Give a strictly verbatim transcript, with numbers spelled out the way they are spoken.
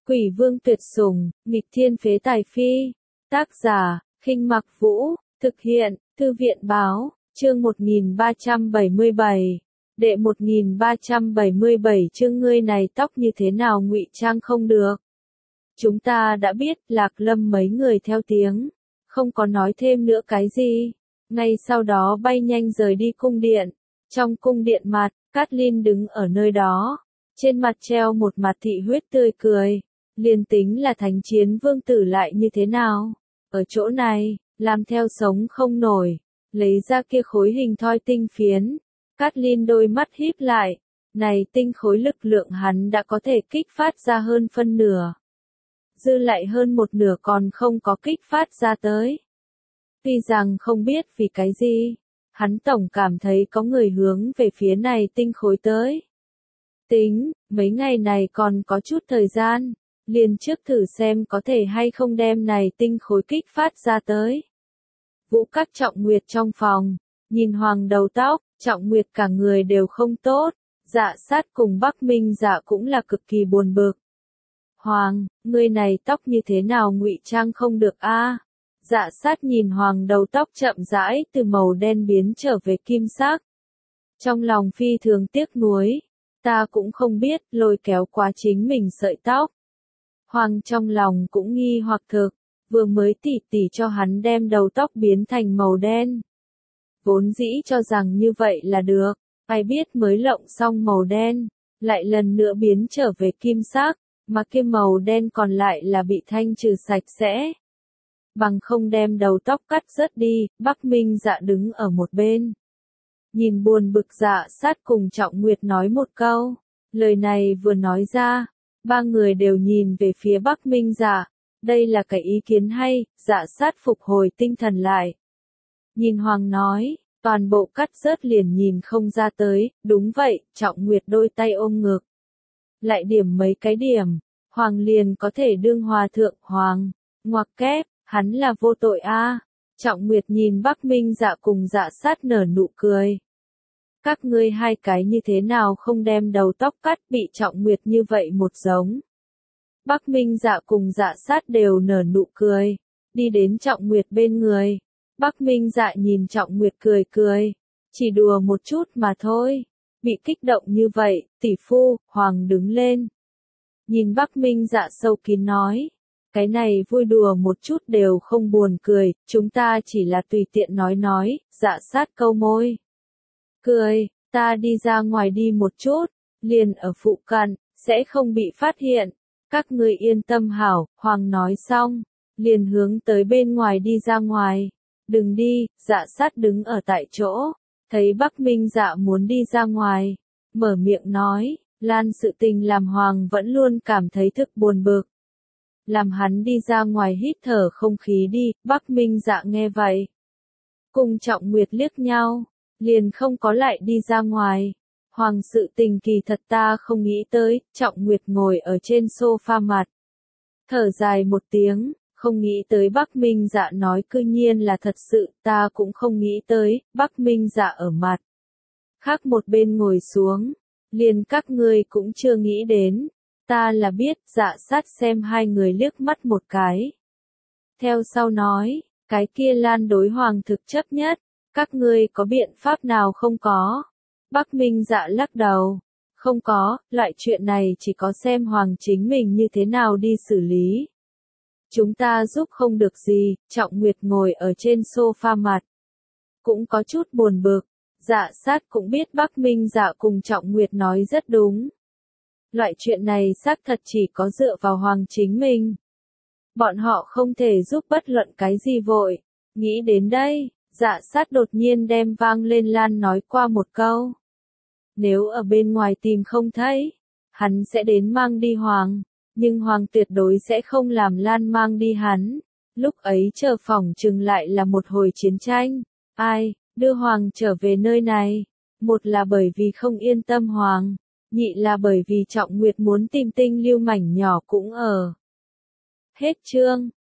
Quỷ vương tuyệt sủng, nghịch thiên phế tài phi. Tác giả, Khinh Mặc Vũ, thực hiện, Thư viện báo, chương một nghìn ba trăm bảy mươi bảy. Đệ một nghìn ba trăm bảy mươi bảy chương ngươi này tóc như thế nào ngụy trang không được. Chúng ta đã biết, Lạc Lâm mấy người theo tiếng, không có nói thêm nữa cái gì. Ngay sau đó bay nhanh rời đi cung điện. Trong cung điện mặt, Cát-linh đứng ở nơi đó. Trên mặt treo một mặt thị huyết tươi cười. Liền tính là thánh chiến vương tử lại như thế nào? Ở chỗ này, làm theo sống không nổi. Lấy ra kia khối hình thoi tinh phiến. Cát-linh đôi mắt híp lại. Này tinh khối lực lượng hắn đã có thể kích phát ra hơn phân nửa. Dư lại hơn một nửa còn không có kích phát ra tới. Tuy rằng không biết vì cái gì, hắn tổng cảm thấy có người hướng về phía này tinh khối tới. Tính, mấy ngày này còn có chút thời gian, liền trước thử xem có thể hay không đem này tinh khối kích phát ra tới. Vũ Các Trọng Nguyệt trong phòng, nhìn Hoàng đầu tóc, Trọng Nguyệt cả người đều không tốt, Dạ Sát cùng Bắc Minh Dạ cũng là cực kỳ buồn bực. Hoàng, ngươi này tóc như thế nào ngụy trang không được a? Dạ Sát nhìn Hoàng đầu tóc chậm rãi từ màu đen biến trở về kim sắc. Trong lòng phi thường tiếc nuối, ta cũng không biết lôi kéo quá chính mình sợi tóc. Hoàng trong lòng cũng nghi hoặc thực, vừa mới tỉ tỉ cho hắn đem đầu tóc biến thành màu đen. Vốn dĩ cho rằng như vậy là được, ai biết mới lộng xong màu đen, lại lần nữa biến trở về kim sắc, mà kia màu đen còn lại là bị thanh trừ sạch sẽ. Bằng không đem đầu tóc cắt rớt đi, Bắc Minh Dạ đứng ở một bên. Nhìn buồn bực Dạ Sát cùng Trọng Nguyệt nói một câu, lời này vừa nói ra, ba người đều nhìn về phía Bắc Minh Dạ, đây là cái ý kiến hay, Dạ Sát phục hồi tinh thần lại. Nhìn Hoàng nói, toàn bộ cắt rớt liền nhìn không ra tới, đúng vậy, Trọng Nguyệt đôi tay ôm ngực. Lại điểm mấy cái điểm, Hoàng liền có thể đương hòa thượng Hoàng, ngoặc kép. Hắn là vô tội a. À. Trọng Nguyệt nhìn Bắc Minh Dạ cùng Dạ Sát nở nụ cười. Các ngươi hai cái như thế nào không đem đầu tóc cắt bị Trọng Nguyệt như vậy một giống. Bắc Minh Dạ cùng Dạ Sát đều nở nụ cười, đi đến Trọng Nguyệt bên người. Bắc Minh Dạ nhìn Trọng Nguyệt cười cười, chỉ đùa một chút mà thôi. Bị kích động như vậy, tỷ phu, Hoàng đứng lên. Nhìn Bắc Minh Dạ sâu kín nói. Cái này vui đùa một chút đều không buồn cười, chúng ta chỉ là tùy tiện nói nói, Dạ Sát câu môi. Cười, ta đi ra ngoài đi một chút, liền ở phụ cận, sẽ không bị phát hiện. Các ngươi yên tâm hảo, Hoàng nói xong, liền hướng tới bên ngoài đi ra ngoài. Đừng đi, Dạ Sát đứng ở tại chỗ, thấy Bắc Minh Dạ muốn đi ra ngoài, mở miệng nói, Lan sự tình làm Hoàng vẫn luôn cảm thấy thực buồn bực. Làm hắn đi ra ngoài hít thở không khí đi, Bắc Minh Dạ nghe vậy. Cùng Trọng Nguyệt liếc nhau, liền không có lại đi ra ngoài. Hoàng sự tình kỳ thật ta không nghĩ tới, Trọng Nguyệt ngồi ở trên sofa mặt. Thở dài một tiếng, không nghĩ tới Bắc Minh Dạ nói cư nhiên là thật sự, ta cũng không nghĩ tới, Bắc Minh Dạ ở mặt. Khác một bên ngồi xuống, liền các ngươi cũng chưa nghĩ đến. Ta là biết, Dạ Sát xem hai người liếc mắt một cái. Theo sau nói, cái kia Lan đối Hoàng thực chấp nhất, các ngươi có biện pháp nào không có? Bắc Minh Dạ lắc đầu, không có, loại chuyện này chỉ có xem Hoàng chính mình như thế nào đi xử lý. Chúng ta giúp không được gì, Trọng Nguyệt ngồi ở trên sofa mặt. Cũng có chút buồn bực, Dạ Sát cũng biết Bắc Minh Dạ cùng Trọng Nguyệt nói rất đúng. Loại chuyện này xác thật chỉ có dựa vào Hoàng chính mình. Bọn họ không thể giúp bất luận cái gì vội. Nghĩ đến đây, Dạ Sát đột nhiên đem vang lên Lan nói qua một câu. Nếu ở bên ngoài tìm không thấy, hắn sẽ đến mang đi Hoàng. Nhưng Hoàng tuyệt đối sẽ không làm Lan mang đi hắn. Lúc ấy chờ phòng chừng lại là một hồi chiến tranh. Ai, đưa Hoàng trở về nơi này? Một là bởi vì không yên tâm Hoàng. Nhị là bởi vì Trọng Nguyệt muốn tìm tinh lưu mảnh nhỏ cũng ở. Hết chương.